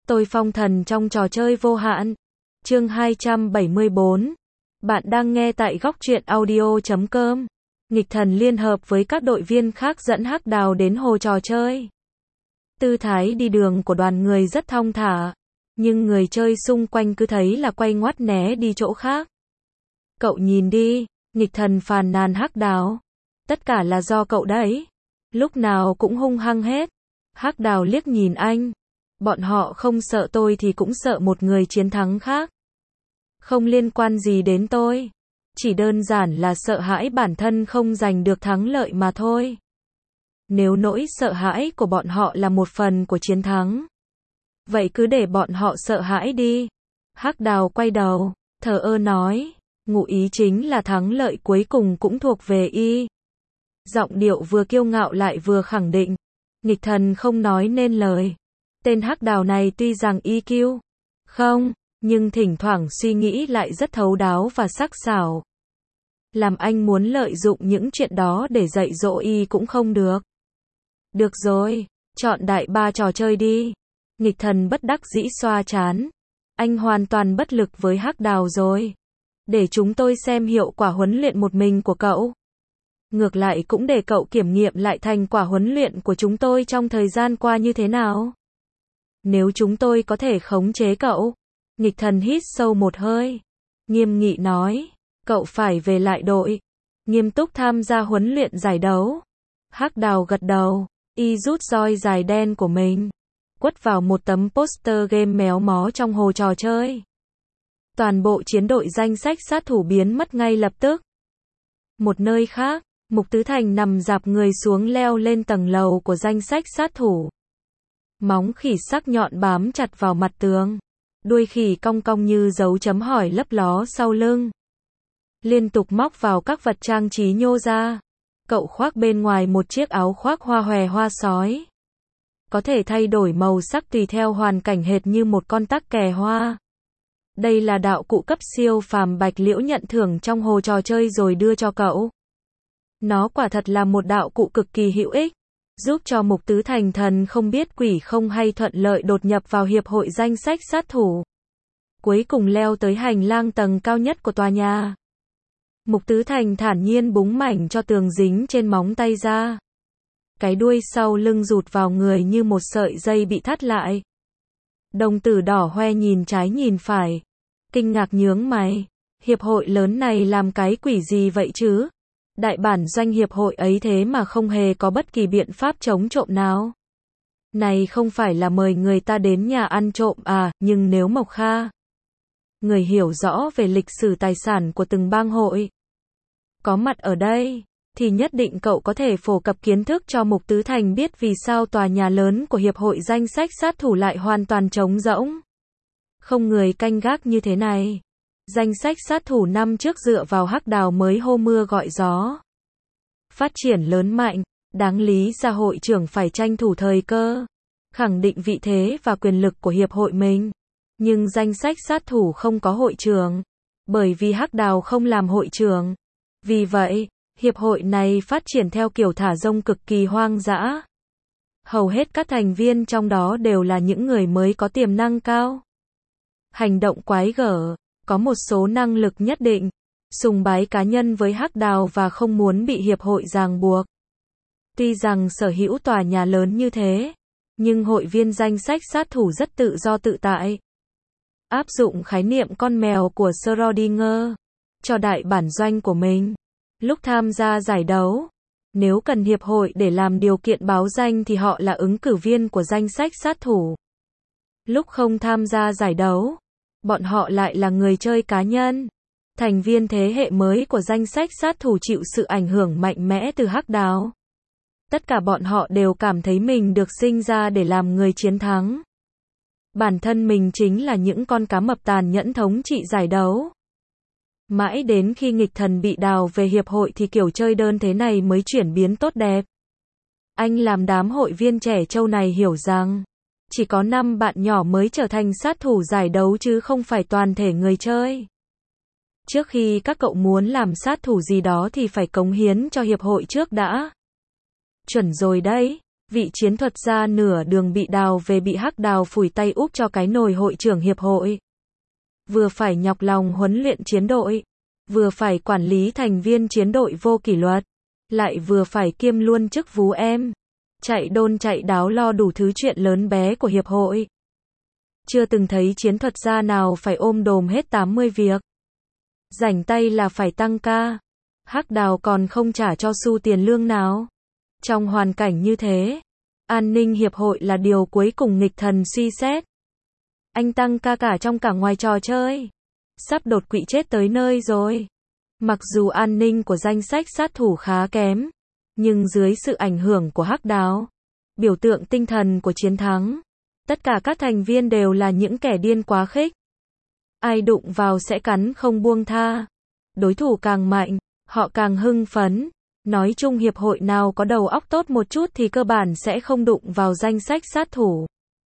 Tôi phong thần trong trò chơi vô hạn. Chương 274. Bạn đang nghe tại góc truyện audio.com. Nghịch thần liên hợp với các đội viên khác dẫn Hắc Đào đến hồ trò chơi. Tư thái đi đường của đoàn người rất thong thả, nhưng người chơi xung quanh cứ thấy là quay ngoắt né đi chỗ khác. Cậu nhìn đi, nghịch thần phàn nàn Hắc Đào. Tất cả là do cậu đấy. Lúc nào cũng hung hăng hết. Hắc Đào liếc nhìn anh. Bọn họ không sợ tôi thì cũng sợ một người chiến thắng khác. Không liên quan gì đến tôi. Chỉ đơn giản là sợ hãi bản thân không giành được thắng lợi mà thôi. Nếu nỗi sợ hãi của bọn họ là một phần của chiến thắng, vậy cứ để bọn họ sợ hãi đi. Hắc Đào quay đầu, thờ ơ nói, ngụ ý chính là thắng lợi cuối cùng cũng thuộc về y. Giọng điệu vừa kiêu ngạo lại vừa khẳng định. Nghịch thần không nói nên lời. Tên Hắc Đào này tuy rằng EQ không, nhưng thỉnh thoảng suy nghĩ lại rất thấu đáo và sắc sảo. Làm anh muốn lợi dụng những chuyện đó để dạy dỗ y cũng không được. Được rồi, chọn đại ba trò chơi đi. Nghịch thần bất đắc dĩ xoa trán. Anh hoàn toàn bất lực với Hắc Đào rồi. Để chúng tôi xem hiệu quả huấn luyện một mình của cậu. Ngược lại cũng để cậu kiểm nghiệm lại thành quả huấn luyện của chúng tôi trong thời gian qua như thế nào. Nếu chúng tôi có thể khống chế cậu. Nghịch thần hít sâu một hơi. Nghiêm nghị nói, cậu phải về lại đội. Nghiêm túc tham gia huấn luyện giải đấu. Hắc Đào gật đầu, y rút roi dài đen của mình. Quất vào một tấm poster game méo mó trong hồ trò chơi. Toàn bộ chiến đội danh sách sát thủ biến mất ngay lập tức. Một nơi khác, Mục Tứ Thành nằm dạp người xuống leo lên tầng lầu của danh sách sát thủ. Móng khỉ sắc nhọn bám chặt vào mặt tường. Đuôi khỉ cong cong như dấu chấm hỏi lấp ló sau lưng. Liên tục móc vào các vật trang trí nhô ra. Cậu khoác bên ngoài một chiếc áo khoác hoa hòe hoa sói. Có thể thay đổi màu sắc tùy theo hoàn cảnh hệt như một con tắc kè hoa. Đây là đạo cụ cấp siêu phàm Bạch Liễu nhận thưởng trong hồ trò chơi rồi đưa cho cậu. Nó quả thật là một đạo cụ cực kỳ hữu ích, giúp cho Mục Tứ Thành thần không biết quỷ không hay thuận lợi đột nhập vào hiệp hội danh sách sát thủ. Cuối cùng leo tới hành lang tầng cao nhất của tòa nhà. Mục Tứ Thành thản nhiên búng mảnh cho tường dính trên móng tay ra. Cái đuôi sau lưng rụt vào người như một sợi dây bị thắt lại. Đồng tử đỏ hoe nhìn trái nhìn phải. Kinh ngạc nhướng mày. Hiệp hội lớn này làm cái quỷ gì vậy chứ? Đại bản doanh hiệp hội ấy thế mà không hề có bất kỳ biện pháp chống trộm nào. Này không phải là mời người ta đến nhà ăn trộm à, nhưng nếu Mộc Kha, người hiểu rõ về lịch sử tài sản của từng bang hội, có mặt ở đây, thì nhất định cậu có thể phổ cập kiến thức cho Mục Tứ Thành biết vì sao tòa nhà lớn của hiệp hội danh sách sát thủ lại hoàn toàn trống rỗng. Không người canh gác như thế này. Danh sách sát thủ năm trước dựa vào Hắc Đào mới hô mưa gọi gió. Phát triển lớn mạnh, đáng lý ra hội trưởng phải tranh thủ thời cơ, khẳng định vị thế và quyền lực của hiệp hội mình. Nhưng danh sách sát thủ không có hội trưởng, bởi vì Hắc Đào không làm hội trưởng. Vì vậy, hiệp hội này phát triển theo kiểu thả rông cực kỳ hoang dã. Hầu hết các thành viên trong đó đều là những người mới có tiềm năng cao. Hành động quái gở, có một số năng lực nhất định, sùng bái cá nhân với Hắc Đào và không muốn bị hiệp hội ràng buộc. Tuy rằng sở hữu tòa nhà lớn như thế, nhưng hội viên danh sách sát thủ rất tự do tự tại. Áp dụng khái niệm con mèo của Schrödinger cho đại bản doanh của mình. Lúc tham gia giải đấu, nếu cần hiệp hội để làm điều kiện báo danh thì họ là ứng cử viên của danh sách sát thủ. Lúc không tham gia giải đấu, bọn họ lại là người chơi cá nhân. Thành viên thế hệ mới của danh sách sát thủ chịu sự ảnh hưởng mạnh mẽ từ Hắc Đào. Tất cả bọn họ đều cảm thấy mình được sinh ra để làm người chiến thắng. Bản thân mình chính là những con cá mập tàn nhẫn thống trị giải đấu. Mãi đến khi nghịch thần bị đào về hiệp hội thì kiểu chơi đơn thế này mới chuyển biến tốt đẹp. Anh làm đám hội viên trẻ trâu này hiểu rằng, chỉ có 5 bạn nhỏ mới trở thành sát thủ giải đấu chứ không phải toàn thể người chơi. Trước khi các cậu muốn làm sát thủ gì đó thì phải cống hiến cho hiệp hội trước đã. Chuẩn rồi đấy. Vị chiến thuật gia nửa đường bị đào về bị Hắc Đào phủi tay úp cho cái nồi hội trưởng hiệp hội. Vừa phải nhọc lòng huấn luyện chiến đội, vừa phải quản lý thành viên chiến đội vô kỷ luật, lại vừa phải kiêm luôn chức vú em, chạy đôn chạy đáo lo đủ thứ chuyện lớn bé của hiệp hội. Chưa từng thấy chiến thuật gia nào phải ôm đồm hết 80 việc. Rảnh tay là phải tăng ca. Hắc Đào còn không trả cho xu tiền lương nào. Trong hoàn cảnh như thế, an ninh hiệp hội là điều cuối cùng nghịch thần suy xét. Anh tăng ca cả trong cả ngoài trò chơi. Sắp đột quỵ chết tới nơi rồi. Mặc dù an ninh của danh sách sát thủ khá kém, nhưng dưới sự ảnh hưởng của Hắc Đào, biểu tượng tinh thần của chiến thắng, tất cả các thành viên đều là những kẻ điên quá khích. Ai đụng vào sẽ cắn không buông tha. Đối thủ càng mạnh, họ càng hưng phấn. Nói chung hiệp hội nào có đầu óc tốt một chút thì cơ bản sẽ không đụng vào danh sách sát thủ.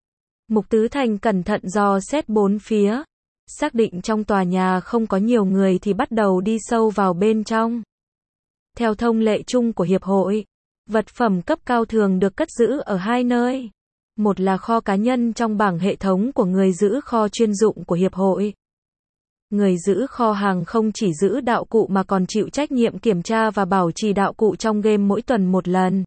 Mục Tứ Thành cẩn thận dò xét bốn phía. Xác định trong tòa nhà không có nhiều người thì bắt đầu đi sâu vào bên trong. Theo thông lệ chung của hiệp hội, vật phẩm cấp cao thường được cất giữ ở hai nơi. Một là kho cá nhân trong bảng hệ thống của người giữ kho chuyên dụng của hiệp hội. Người giữ kho hàng không chỉ giữ đạo cụ mà còn chịu trách nhiệm kiểm tra và bảo trì đạo cụ trong game mỗi tuần một lần.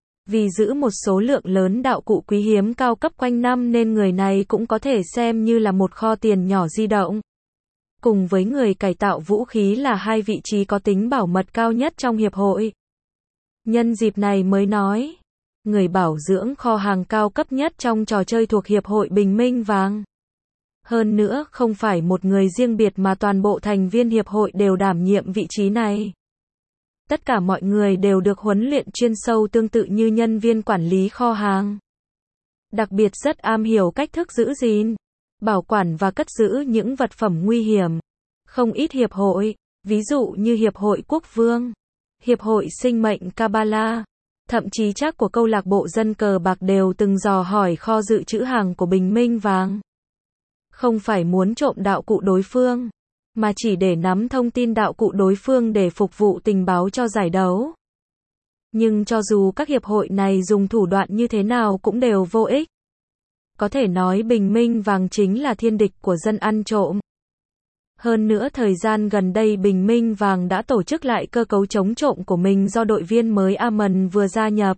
Vì giữ một số lượng lớn đạo cụ quý hiếm cao cấp quanh năm nên người này cũng có thể xem như là một kho tiền nhỏ di động. Cùng với người cải tạo vũ khí là hai vị trí có tính bảo mật cao nhất trong hiệp hội. Nhân dịp này mới nói, người bảo dưỡng kho hàng cao cấp nhất trong trò chơi thuộc hiệp hội Bình Minh Vàng. Hơn nữa không phải một người riêng biệt mà toàn bộ thành viên hiệp hội đều đảm nhiệm vị trí này. Tất cả mọi người đều được huấn luyện chuyên sâu tương tự như nhân viên quản lý kho hàng. Đặc biệt rất am hiểu cách thức giữ gìn, bảo quản và cất giữ những vật phẩm nguy hiểm. Không ít hiệp hội, ví dụ như Hiệp hội Quốc Vương, Hiệp hội Sinh mệnh Kabbalah, thậm chí chắc của câu lạc bộ dân cờ bạc đều từng dò hỏi kho dự trữ hàng của Bình Minh Vàng. Không phải muốn trộm đạo cụ đối phương, mà chỉ để nắm thông tin đạo cụ đối phương để phục vụ tình báo cho giải đấu. Nhưng cho dù các hiệp hội này dùng thủ đoạn như thế nào cũng đều vô ích. Có thể nói Bình Minh Vàng chính là thiên địch của dân ăn trộm. Hơn nữa thời gian gần đây Bình Minh Vàng đã tổ chức lại cơ cấu chống trộm của mình do đội viên mới Amon vừa gia nhập.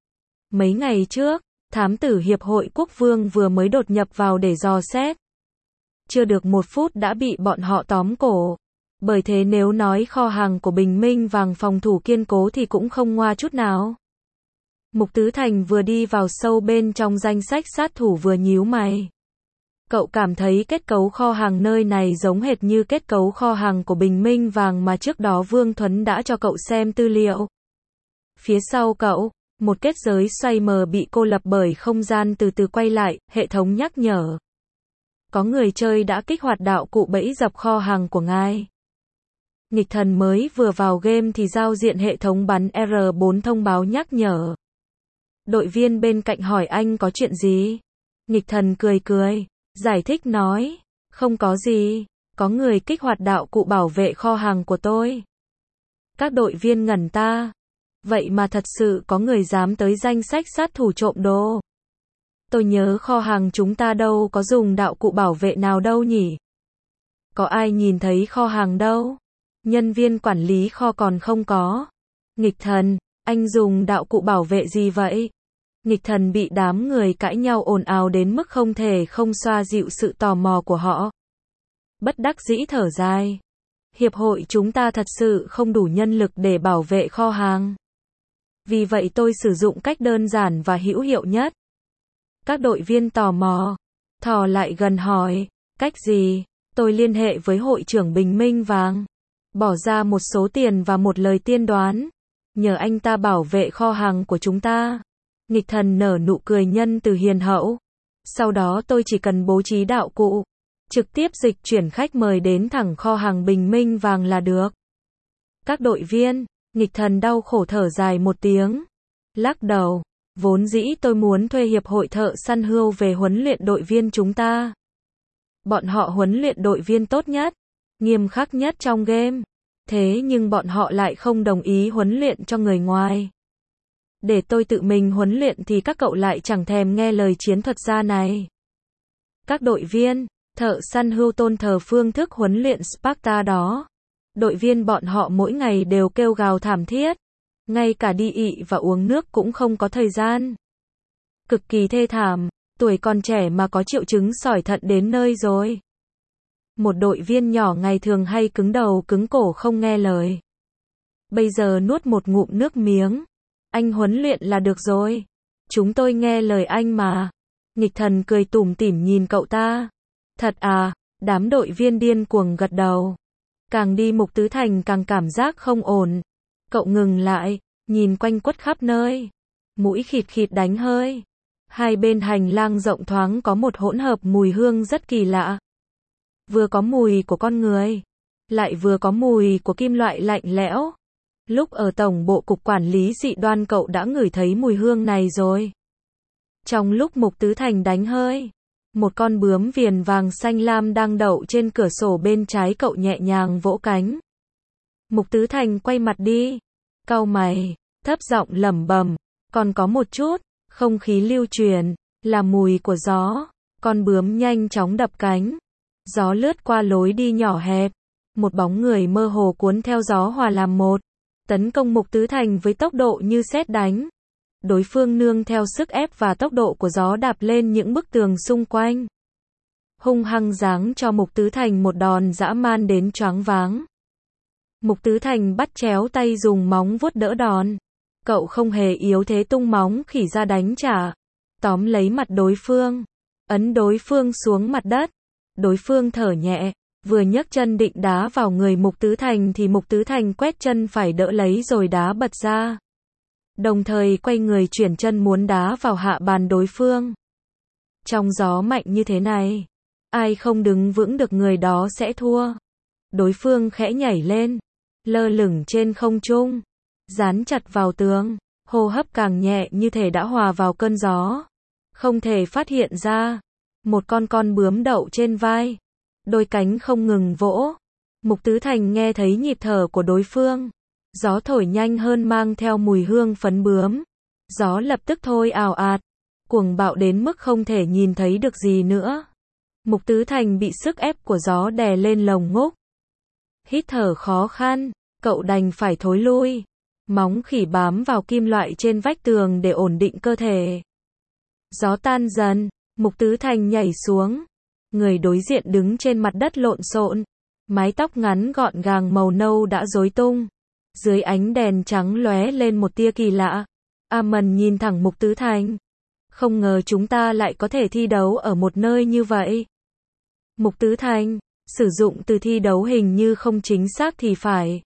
Mấy ngày trước, thám tử Hiệp hội Quốc Vương vừa mới đột nhập vào để dò xét. Chưa được 1 phút đã bị bọn họ tóm cổ. Bởi thế nếu nói kho hàng của Bình Minh Vàng phòng thủ kiên cố thì cũng không ngoa chút nào. Mục Tứ Thành vừa đi vào sâu bên trong danh sách sát thủ vừa nhíu mày. Cậu cảm thấy kết cấu kho hàng nơi này giống hệt như kết cấu kho hàng của Bình Minh Vàng mà trước đó Vương Thuấn đã cho cậu xem tư liệu. Phía sau cậu, một kết giới xoay mờ bị cô lập bởi không gian từ từ quay lại, hệ thống nhắc nhở. Có người chơi đã kích hoạt đạo cụ bẫy dập kho hàng của ngài. Nghịch thần mới vừa vào game thì giao diện hệ thống bắn R4 thông báo nhắc nhở. Đội viên bên cạnh hỏi anh có chuyện gì? Nghịch thần cười cười, giải thích nói, không có gì, có người kích hoạt đạo cụ bảo vệ kho hàng của tôi. Các đội viên ngẩn ta. Vậy mà thật sự có người dám tới danh sách sát thủ trộm đồ. Tôi nhớ kho hàng chúng ta đâu có dùng đạo cụ bảo vệ nào đâu nhỉ? Có ai nhìn thấy kho hàng đâu? Nhân viên quản lý kho còn không có. Nghịch thần, anh dùng đạo cụ bảo vệ gì vậy? Nghịch thần bị đám người cãi nhau ồn ào đến mức không thể không xoa dịu sự tò mò của họ. Bất đắc dĩ thở dài. Hiệp hội chúng ta thật sự không đủ nhân lực để bảo vệ kho hàng. Vì vậy tôi sử dụng cách đơn giản và hữu hiệu nhất. Các đội viên tò mò, thò lại gần hỏi, cách gì? Tôi liên hệ với hội trưởng Bình Minh Vàng, bỏ ra một số tiền và một lời tiên đoán, nhờ anh ta bảo vệ kho hàng của chúng ta. Nghịch thần nở nụ cười nhân từ hiền hậu. Sau đó tôi chỉ cần bố trí đạo cụ, trực tiếp dịch chuyển khách mời đến thẳng kho hàng Bình Minh Vàng là được. Các đội viên, nghịch thần đau khổ thở dài một tiếng, lắc đầu. Vốn dĩ tôi muốn thuê hiệp hội thợ săn hươu về huấn luyện đội viên chúng ta. Bọn họ huấn luyện đội viên tốt nhất, nghiêm khắc nhất trong game. Thế nhưng bọn họ lại không đồng ý huấn luyện cho người ngoài. Để tôi tự mình huấn luyện thì các cậu lại chẳng thèm nghe lời chiến thuật gia này. Các đội viên, thợ săn hươu tôn thờ phương thức huấn luyện Sparta đó. Đội viên bọn họ mỗi ngày đều kêu gào thảm thiết. Ngay cả đi ị và uống nước cũng không có thời gian. Cực kỳ thê thảm, tuổi còn trẻ mà có triệu chứng sỏi thận đến nơi rồi. Một đội viên nhỏ ngày thường hay cứng đầu cứng cổ không nghe lời. Bây giờ nuốt một ngụm nước miếng. Anh huấn luyện là được rồi. Chúng tôi nghe lời anh mà. Nghịch Thần cười tủm tỉm nhìn cậu ta. Thật à, đám đội viên điên cuồng gật đầu. Càng đi Mục Tứ Thành càng cảm giác không ổn. Cậu ngừng lại, nhìn quanh quất khắp nơi. Mũi khịt khịt đánh hơi. Hai bên hành lang rộng thoáng có một hỗn hợp mùi hương rất kỳ lạ. Vừa có mùi của con người, lại vừa có mùi của kim loại lạnh lẽo. Lúc ở tổng bộ cục quản lý dị đoan cậu đã ngửi thấy mùi hương này rồi. Trong lúc Mục Tứ Thành đánh hơi, một con bướm viền vàng xanh lam đang đậu trên cửa sổ bên trái cậu nhẹ nhàng vỗ cánh. Mục Tứ Thành quay mặt đi, cau mày, thấp giọng lẩm bẩm, còn có một chút, không khí lưu truyền, là mùi của gió. Con bướm nhanh chóng đập cánh. Gió lướt qua lối đi nhỏ hẹp. Một bóng người mơ hồ cuốn theo gió hòa làm một. Tấn công Mục Tứ Thành với tốc độ như sét đánh. Đối phương nương theo sức ép và tốc độ của gió đạp lên những bức tường xung quanh. Hung hăng giáng cho Mục Tứ Thành một đòn dã man đến choáng váng. Mục Tứ Thành bắt chéo tay dùng móng vuốt đỡ đòn. Cậu không hề yếu thế tung móng khỉ ra đánh trả. Tóm lấy mặt đối phương. Ấn đối phương xuống mặt đất. Đối phương thở nhẹ. Vừa nhấc chân định đá vào người Mục Tứ Thành thì Mục Tứ Thành quét chân phải đỡ lấy rồi đá bật ra. Đồng thời quay người chuyển chân muốn đá vào hạ bàn đối phương. Trong gió mạnh như thế này, ai không đứng vững được người đó sẽ thua. Đối phương khẽ nhảy lên, lơ lửng trên không trung, dán chặt vào tường, hô hấp càng nhẹ như thể đã hòa vào cơn gió. Không thể phát hiện ra. Một con bướm đậu trên vai, đôi cánh không ngừng vỗ. Mục Tứ Thành nghe thấy nhịp thở của đối phương. Gió thổi nhanh hơn mang theo mùi hương phấn bướm. Gió lập tức thôi ào ạt, cuồng bạo đến mức không thể nhìn thấy được gì nữa. Mục Tứ Thành bị sức ép của gió đè lên lồng ngực. Hít thở khó khăn, cậu đành phải thối lui. Móng khỉ bám vào kim loại trên vách tường để ổn định cơ thể. Gió tan dần, Mục Tứ Thành nhảy xuống. Người đối diện đứng trên mặt đất lộn xộn. Mái tóc ngắn gọn gàng màu nâu đã rối tung. Dưới ánh đèn trắng lóe lên một tia kỳ lạ. Amon nhìn thẳng Mục Tứ Thành. Không ngờ chúng ta lại có thể thi đấu ở một nơi như vậy. Mục Tứ Thành, sử dụng từ thi đấu hình như không chính xác thì phải.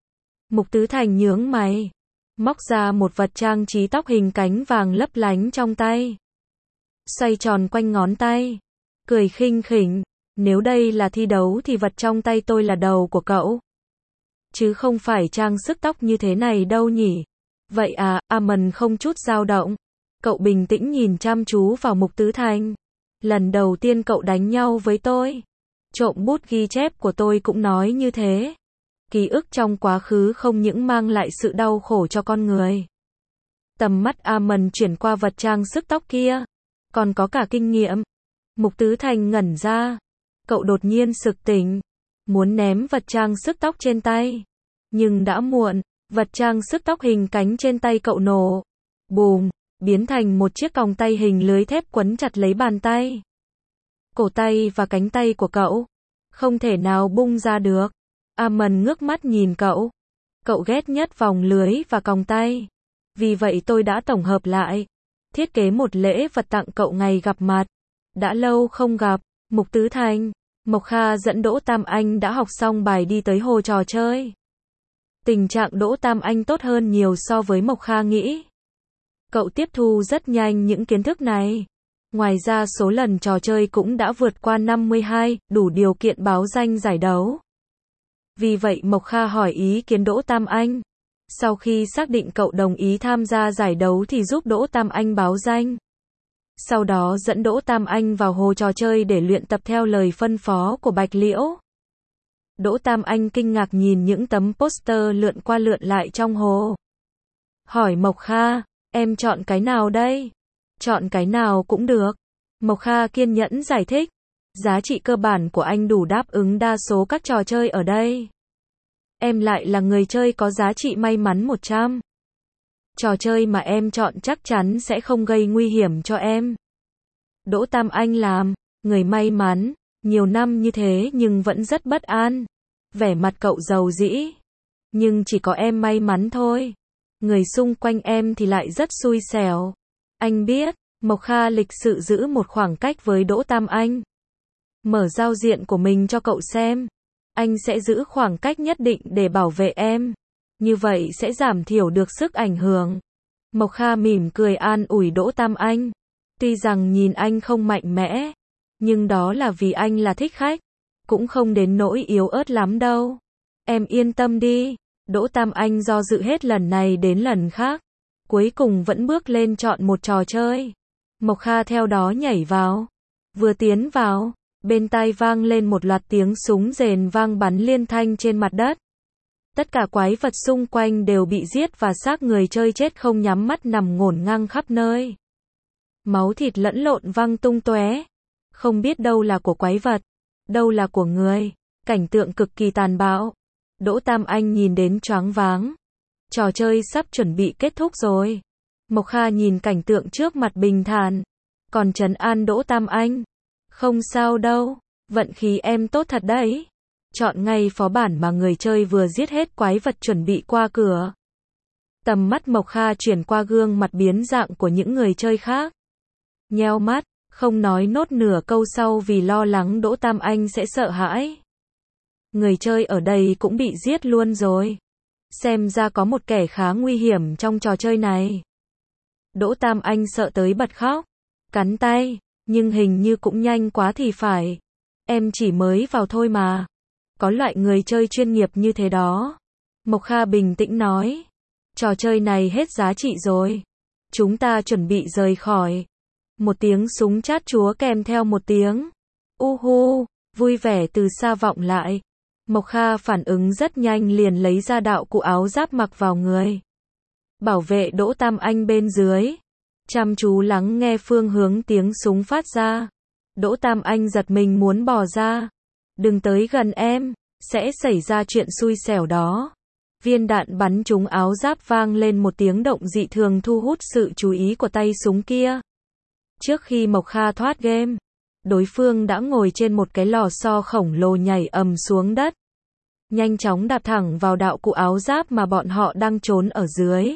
Mục Tứ Thành nhướng mày. Móc ra một vật trang trí tóc hình cánh vàng lấp lánh trong tay. Xoay tròn quanh ngón tay. Cười khinh khỉnh. Nếu đây là thi đấu thì vật trong tay tôi là đầu của cậu. Chứ không phải trang sức tóc như thế này đâu nhỉ. Vậy à, Amon không chút dao động. Cậu bình tĩnh nhìn chăm chú vào Mục Tứ Thành. Lần đầu tiên cậu đánh nhau với tôi. Trộm bút ghi chép của tôi cũng nói như thế. Ký ức trong quá khứ không những mang lại sự đau khổ cho con người. Tầm mắt Amon chuyển qua vật trang sức tóc kia. Còn có cả kinh nghiệm. Mục Tứ Thành ngẩn ra. Cậu đột nhiên sực tỉnh. Muốn ném vật trang sức tóc trên tay. Nhưng đã muộn. Vật trang sức tóc hình cánh trên tay cậu nổ. Bùm. Biến thành một chiếc còng tay hình lưới thép quấn chặt lấy bàn tay. Cổ tay và cánh tay của cậu. Không thể nào bung ra được. Amon ngước mắt nhìn cậu. Cậu ghét nhất vòng lưới và còng tay. Vì vậy tôi đã tổng hợp lại. Thiết kế một lễ vật tặng cậu ngày gặp mặt. Đã lâu không gặp. Mục Tứ Thành. Mộc Kha dẫn Đỗ Tam Anh đã học xong bài đi tới hồ trò chơi. Tình trạng Đỗ Tam Anh tốt hơn nhiều so với Mộc Kha nghĩ. Cậu tiếp thu rất nhanh những kiến thức này. Ngoài ra số lần trò chơi cũng đã vượt qua 52, đủ điều kiện báo danh giải đấu. Vì vậy Mộc Kha hỏi ý kiến Đỗ Tam Anh. Sau khi xác định cậu đồng ý tham gia giải đấu thì giúp Đỗ Tam Anh báo danh. Sau đó dẫn Đỗ Tam Anh vào hồ trò chơi để luyện tập theo lời phân phó của Bạch Liễu. Đỗ Tam Anh kinh ngạc nhìn những tấm poster lượn qua lượn lại trong hồ. Hỏi Mộc Kha, Em chọn cái nào đây? Chọn cái nào cũng được. Mộc Kha kiên nhẫn giải thích. Giá trị cơ bản của anh đủ đáp ứng đa số các trò chơi ở đây. Em lại là người chơi có giá trị may mắn 100. Trò chơi mà em chọn chắc chắn sẽ không gây nguy hiểm cho em. Đỗ Tam Anh làm người may mắn, nhiều năm như thế nhưng vẫn rất bất an. Vẻ mặt cậu rầu rĩ. Nhưng chỉ có em may mắn thôi. Người xung quanh em thì lại rất xui xẻo. Anh biết, Mộc Kha lịch sự giữ một khoảng cách với Đỗ Tam Anh. Mở giao diện của mình cho cậu xem. Anh sẽ giữ khoảng cách nhất định để bảo vệ em. Như vậy sẽ giảm thiểu được sức ảnh hưởng. Mộc Kha mỉm cười an ủi Đỗ Tam Anh. Tuy rằng nhìn anh không mạnh mẽ, nhưng đó là vì anh là thích khách. Cũng không đến nỗi yếu ớt lắm đâu. Em yên tâm đi. Đỗ Tam Anh do dự hết lần này đến lần khác. Cuối cùng vẫn bước lên chọn một trò chơi. Mộc Kha theo đó nhảy vào. Vừa tiến vào, bên tai vang lên một loạt tiếng súng rền vang bắn liên thanh trên mặt đất. Tất cả quái vật xung quanh đều bị giết và xác người chơi chết không nhắm mắt nằm ngổn ngang khắp nơi. Máu thịt lẫn lộn văng tung tóe. Không biết đâu là của quái vật, đâu là của người. Cảnh tượng cực kỳ tàn bạo. Đỗ Tam Anh nhìn đến choáng váng. Trò chơi sắp chuẩn bị kết thúc rồi. Mộc Kha nhìn cảnh tượng trước mặt bình thản. Còn trấn an Đỗ Tam Anh. Không sao đâu, vận khí em tốt thật đấy. Chọn ngay phó bản mà người chơi vừa giết hết quái vật chuẩn bị qua cửa. Tầm mắt Mộc Kha chuyển qua gương mặt biến dạng của những người chơi khác. Nheo mắt, không nói nốt nửa câu sau vì lo lắng Đỗ Tam Anh sẽ sợ hãi. Người chơi ở đây cũng bị giết luôn rồi. Xem ra có một kẻ khá nguy hiểm trong trò chơi này. Đỗ Tam Anh sợ tới bật khóc. Cắn tay, nhưng hình như cũng nhanh quá thì phải. Em chỉ mới vào thôi mà. Có loại người chơi chuyên nghiệp như thế đó. Mộc Kha bình tĩnh nói. Trò chơi này hết giá trị rồi. Chúng ta chuẩn bị rời khỏi. Một tiếng súng chát chúa kèm theo một tiếng uhu, vui vẻ từ xa vọng lại. Mộc Kha phản ứng rất nhanh liền lấy ra đạo cụ áo giáp mặc vào người. Bảo vệ Đỗ Tam Anh bên dưới. Chăm chú lắng nghe phương hướng tiếng súng phát ra. Đỗ Tam Anh giật mình muốn bỏ ra. Đừng tới gần em, sẽ xảy ra chuyện xui xẻo đó. Viên đạn bắn trúng áo giáp vang lên một tiếng động dị thường thu hút sự chú ý của tay súng kia. Trước khi Mộc Kha thoát game, đối phương đã ngồi trên một cái lò xo khổng lồ nhảy ầm xuống đất. Nhanh chóng đạp thẳng vào đạo cụ áo giáp mà bọn họ đang trốn ở dưới.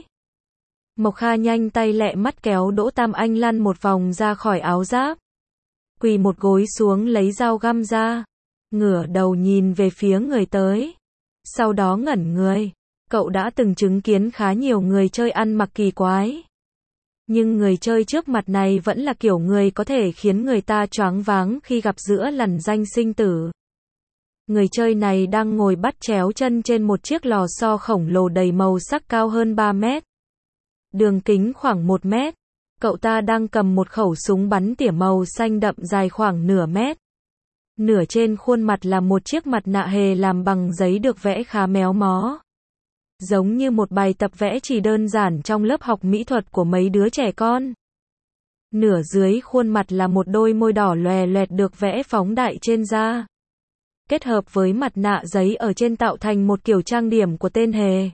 Mộc Kha nhanh tay lẹ mắt kéo Đỗ Tam Anh lăn một vòng ra khỏi áo giáp. Quỳ một gối xuống lấy dao găm ra. Ngửa đầu nhìn về phía người tới. Sau đó ngẩn người. Cậu đã từng chứng kiến khá nhiều người chơi ăn mặc kỳ quái. Nhưng người chơi trước mặt này vẫn là kiểu người có thể khiến người ta choáng váng khi gặp giữa lằn ranh sinh tử. Người chơi này đang ngồi bắt chéo chân trên một chiếc lò xo khổng lồ đầy màu sắc cao hơn 3 mét. Đường kính khoảng 1 mét. Cậu ta đang cầm một khẩu súng bắn tỉa màu xanh đậm dài khoảng nửa mét. Nửa trên khuôn mặt là một chiếc mặt nạ hề làm bằng giấy được vẽ khá méo mó. Giống như một bài tập vẽ chỉ đơn giản trong lớp học mỹ thuật của mấy đứa trẻ con. Nửa dưới khuôn mặt là một đôi môi đỏ lòe loẹt được vẽ phóng đại trên da. Kết hợp với mặt nạ giấy ở trên tạo thành một kiểu trang điểm của tên hề.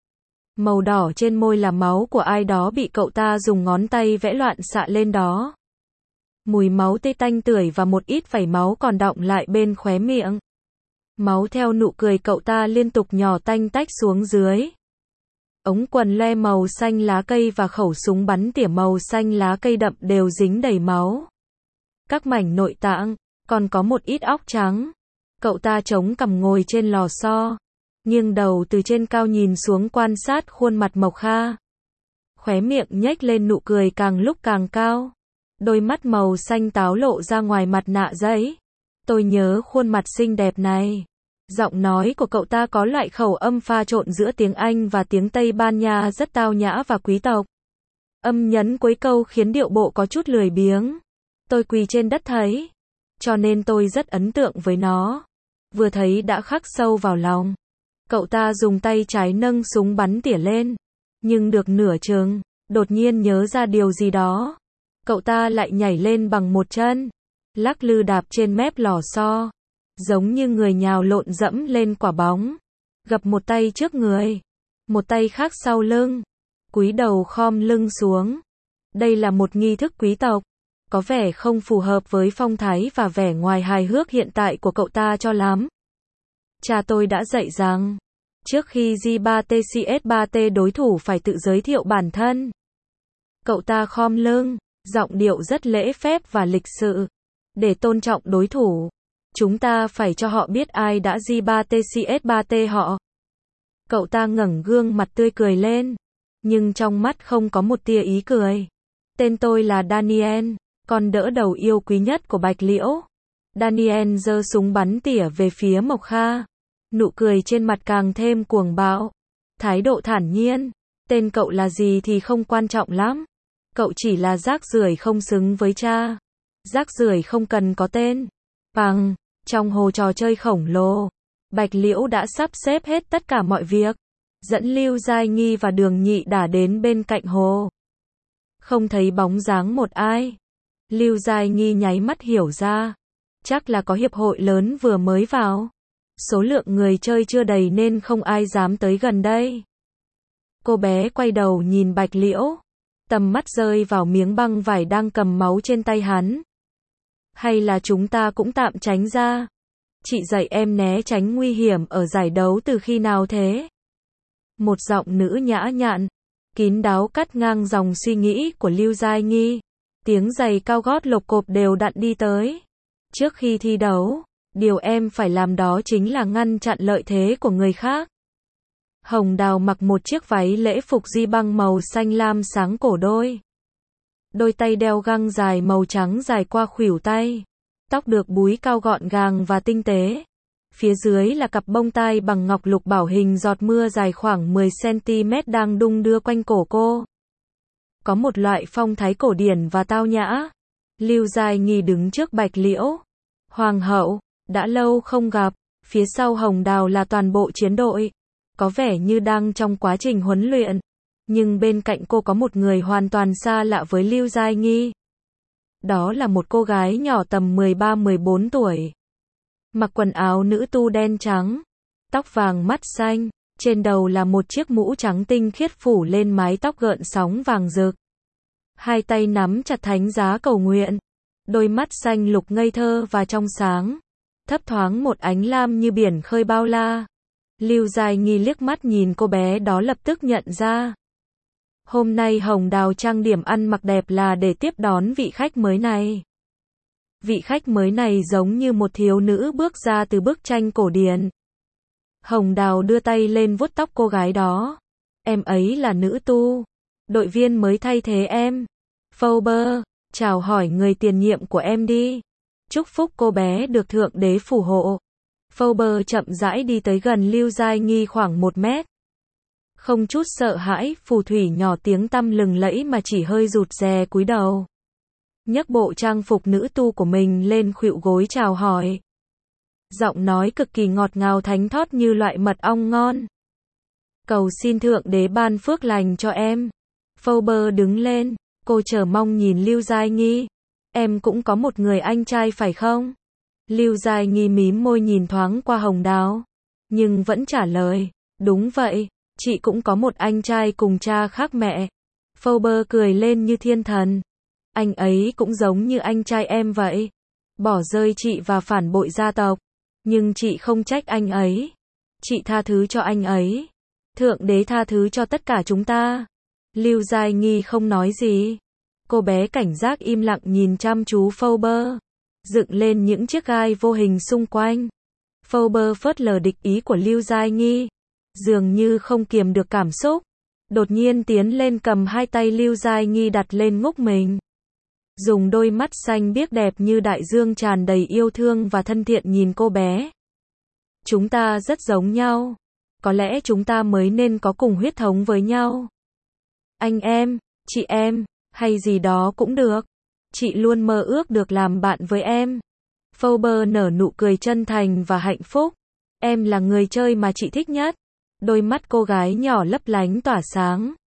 Màu đỏ trên môi là máu của ai đó bị cậu ta dùng ngón tay vẽ loạn xạ lên đó. Mùi máu tê tanh tưởi và một ít vảy máu còn đọng lại bên khóe miệng. Máu theo nụ cười cậu ta liên tục nhỏ tanh tách xuống dưới. Ống quần loe màu xanh lá cây và khẩu súng bắn tỉa màu xanh lá cây đậm đều dính đầy máu. Các mảnh nội tạng, còn có một ít óc trắng. Cậu ta chống cằm ngồi trên lò xo, nghiêng đầu từ trên cao nhìn xuống quan sát khuôn mặt Mộc Kha. Khóe miệng nhếch lên nụ cười càng lúc càng cao. Đôi mắt màu xanh táo lộ ra ngoài mặt nạ giấy. Tôi nhớ khuôn mặt xinh đẹp này. Giọng nói của cậu ta có loại khẩu âm pha trộn giữa tiếng Anh và tiếng Tây Ban Nha rất tao nhã và quý tộc. Âm nhấn cuối câu khiến điệu bộ có chút lười biếng. Tôi quỳ trên đất thấy, cho nên tôi rất ấn tượng với nó. Vừa thấy đã khắc sâu vào lòng. Cậu ta dùng tay trái nâng súng bắn tỉa lên, nhưng được nửa chừng, Đột nhiên nhớ ra điều gì đó, cậu ta lại nhảy lên bằng một chân, lắc lư đạp trên mép lò xo, giống như người nhào lộn dẫm lên quả bóng, gập một tay trước người, một tay khác sau lưng, cúi đầu khom lưng xuống. Đây là một nghi thức quý tộc, có vẻ không phù hợp với phong thái và vẻ ngoài hài hước hiện tại của cậu ta cho lắm. Cha tôi đã dạy rằng, trước khi G3TCS3T đối thủ phải tự giới thiệu bản thân. Cậu ta khom lưng, giọng điệu rất lễ phép và lịch sự. Để tôn trọng đối thủ, chúng ta phải cho họ biết ai đã G3TCS3T họ. Cậu ta ngẩng gương mặt tươi cười lên, nhưng trong mắt không có một tia ý cười. Tên tôi là Daniel, con đỡ đầu yêu quý nhất của Bạch Liễu. Daniel giơ súng bắn tỉa về phía Mộc Kha. Nụ cười trên mặt càng thêm cuồng bạo. Thái độ thản nhiên. Tên cậu là gì thì không quan trọng lắm. Cậu chỉ là rác rưởi không xứng với cha. Rác rưởi không cần có tên. Bằng, trong hồ trò chơi khổng lồ, Bạch Liễu đã sắp xếp hết tất cả mọi việc. Dẫn Lưu Giai Nghi và Đường Nhị Đả đến bên cạnh hồ. Không thấy bóng dáng một ai. Lưu Giai Nghi nháy mắt hiểu ra. Chắc là có hiệp hội lớn vừa mới vào. Số lượng người chơi chưa đầy nên không ai dám tới gần đây. Cô bé quay đầu nhìn Bạch Liễu. Tầm mắt rơi vào miếng băng vải đang cầm máu trên tay hắn. Hay là chúng ta cũng tạm tránh ra. Chị dạy em né tránh nguy hiểm ở giải đấu từ khi nào thế? Một giọng nữ nhã nhặn, kín đáo cắt ngang dòng suy nghĩ của Lưu Giai Nghi. Tiếng giày cao gót lộc cộp đều đặn đi tới. Trước khi thi đấu, điều em phải làm đó chính là ngăn chặn lợi thế của người khác. Hồng Đào mặc một chiếc váy lễ phục di băng màu xanh lam sáng cổ đôi. Đôi tay đeo găng dài màu trắng dài qua khuỷu tay. Tóc được búi cao gọn gàng và tinh tế. Phía dưới là cặp bông tai bằng ngọc lục bảo hình giọt mưa dài khoảng 10cm đang đung đưa quanh cổ cô. Có một loại phong thái cổ điển và tao nhã. Lưu Giai Nghi đứng trước Bạch Liễu. Hoàng hậu, đã lâu không gặp. Phía sau Hồng Đào là toàn bộ chiến đội. Có vẻ như đang trong quá trình huấn luyện. Nhưng bên cạnh cô có một người hoàn toàn xa lạ với Lưu Giai Nghi. Đó là một cô gái nhỏ tầm 13-14 tuổi. Mặc quần áo nữ tu đen trắng. Tóc vàng mắt xanh. Trên đầu là một chiếc mũ trắng tinh khiết phủ lên mái tóc gợn sóng vàng rực. Hai tay nắm chặt thánh giá cầu nguyện. Đôi mắt xanh lục ngây thơ và trong sáng. Thấp thoáng một ánh lam như biển khơi bao la. Lưu Giai Nghi liếc mắt nhìn cô bé đó lập tức nhận ra. Hôm nay Hồng Đào trang điểm ăn mặc đẹp là để tiếp đón vị khách mới này. Vị khách mới này giống như một thiếu nữ bước ra từ bức tranh cổ điển. Hồng Đào đưa tay lên vuốt tóc cô gái đó. Em ấy là nữ tu. Đội viên mới thay thế em. Fauber, chào hỏi người tiền nhiệm của em đi. Chúc phúc cô bé được thượng đế phù hộ. Fauber chậm rãi đi tới gần Lưu Giai Nghi khoảng 1 mét. Không chút sợ hãi, phù thủy nhỏ tiếng tăm lừng lẫy mà chỉ hơi rụt rè cúi đầu. Nhấc bộ trang phục nữ tu của mình lên khuỵu gối chào hỏi. Giọng nói cực kỳ ngọt ngào thánh thót như loại mật ong ngon. Cầu xin thượng đế ban phước lành cho em. Fauber đứng lên, cô chờ mong nhìn Lưu Giai Nghi. Em cũng có một người anh trai phải không? Lưu Giai Nghi mím môi nhìn thoáng qua Hồng Đào. Nhưng vẫn trả lời, đúng vậy, chị cũng có một anh trai cùng cha khác mẹ. Fauber cười lên như thiên thần. Anh ấy cũng giống như anh trai em vậy. Bỏ rơi chị và phản bội gia tộc. Nhưng chị không trách anh ấy. Chị tha thứ cho anh ấy. Thượng đế tha thứ cho tất cả chúng ta. Lưu Giai Nghi không nói gì. Cô bé cảnh giác im lặng nhìn chăm chú Fauber. Dựng lên những chiếc gai vô hình xung quanh. Fauber phớt lờ địch ý của Lưu Giai Nghi. Dường như không kiềm được cảm xúc. Đột nhiên tiến lên cầm hai tay Lưu Giai Nghi đặt lên ngúc mình. Dùng đôi mắt xanh biếc đẹp như đại dương tràn đầy yêu thương và thân thiện nhìn cô bé. Chúng ta rất giống nhau. Có lẽ chúng ta mới nên có cùng huyết thống với nhau. Anh em, chị em, hay gì đó cũng được. Chị luôn mơ ước được làm bạn với em. Fauber nở nụ cười chân thành và hạnh phúc. Em là người chơi mà chị thích nhất. Đôi mắt cô gái nhỏ lấp lánh tỏa sáng.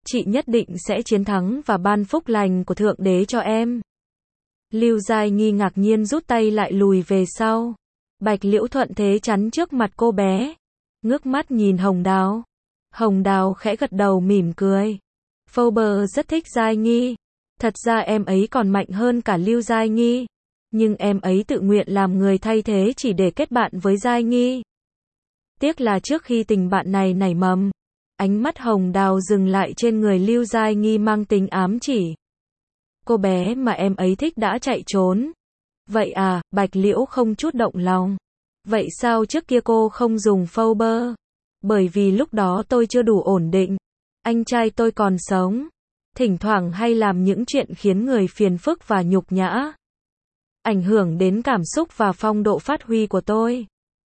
chị nhất định sẽ chiến thắng và ban phúc lành của Thượng Đế cho em. Lưu Giai Nghi ngạc nhiên rút tay lại lùi về sau. Bạch Liễu thuận thế chắn trước mặt cô bé. Ngước mắt nhìn Hồng Đào. Hồng Đào khẽ gật đầu mỉm cười. Phoebe rất thích Giai Nghi. Thật ra em ấy còn mạnh hơn cả Lưu Giai Nghi. Nhưng em ấy tự nguyện làm người thay thế chỉ để kết bạn với Giai Nghi. Tiếc là trước khi tình bạn này nảy mầm, ánh mắt Hồng Đào dừng lại trên người Lưu Giai Nghi mang tính ám chỉ. Cô bé mà em ấy thích đã chạy trốn. Vậy à, Bạch Liễu không chút động lòng. Vậy sao trước kia cô không dùng Phoebe? Bởi vì lúc đó tôi chưa đủ ổn định. Anh trai tôi còn sống. Thỉnh thoảng hay làm những chuyện khiến người phiền phức và nhục nhã. Ảnh hưởng đến cảm xúc và phong độ phát huy của tôi.